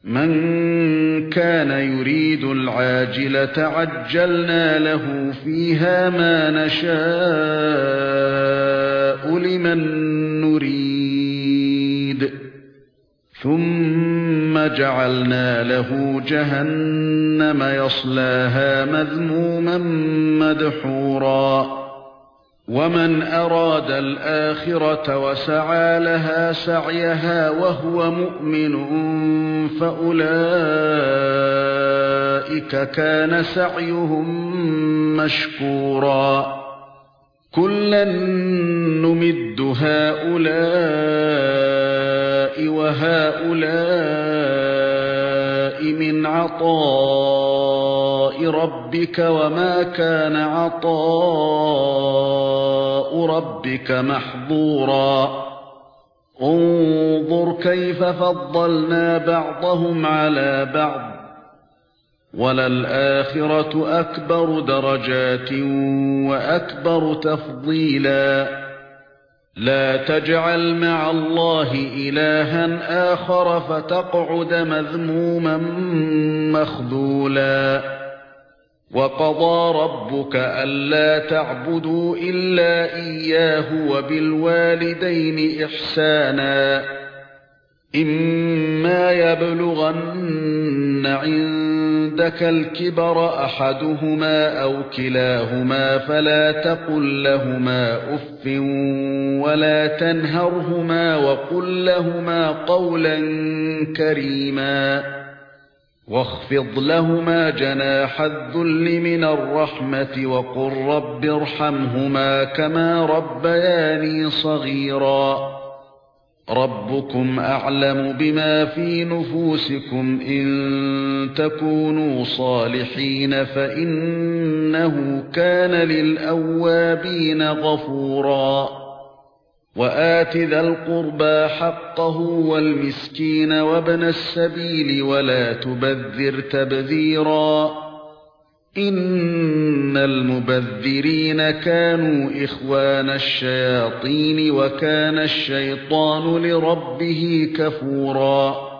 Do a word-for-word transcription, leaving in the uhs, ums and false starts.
مَنْ كَانَ يُرِيدُ الْعَاجِلَةَ عَجَّلْنَا لَهُ فِيهَا مَا نَشَاءُ لِمَن نُّرِيدُ ثُمَّ جَعَلْنَا لَهُ جَهَنَّمَ يَصْلَاهَا مَذْمُومًا مَّدْحُورًا وَمَنْ أَرَادَ الْآخِرَةَ وَسَعَى لَهَا سَعْيَهَا وَهُوَ مُؤْمِنٌ فَأُولَئِكَ كَانَ سَعْيُهُم مَّشْكُورًا كُلًّا نُّمِدُّ هَؤُلَاءِ وَهَؤُلَاءِ مِنْ عَطَاءِ رَبِّكَ وَمَا كَانَ عَطَاءُ رَبِّكَ مَحْظُورًا انظُرْ كَيْفَ فَضَّلْنَا بَعْضَهُمْ عَلَى بَعْضٍ وَلَلْآخِرَةُ أَكْبَرُ دَرَجَاتٍ وَأَكْبَرُ تَفْضِيلًا لا تجعل مع الله إلها آخر فتقعد مذموما مخذولا وقضى ربك ألا تعبدوا إلا إياه وبالوالدين إحسانا إما يبلغن عندك الكبر أحدهما أو كلاهما فلا تقل لهما أف ولا تنهرهما وقل لهما قولا كريما واخفض لهما جناح الذل من الرحمة وقل رب ارحمهما كما ربياني صغيرا ربكم أعلم بما في نفوسكم إن تكونوا صالحين فإنه كان للأوابين غفورا وآت ذا القربى حقه والمسكين وابن السبيل ولا تبذر تبذيرا إن المبذرين كانوا إخوان الشياطين وكان الشيطان لربه كفورا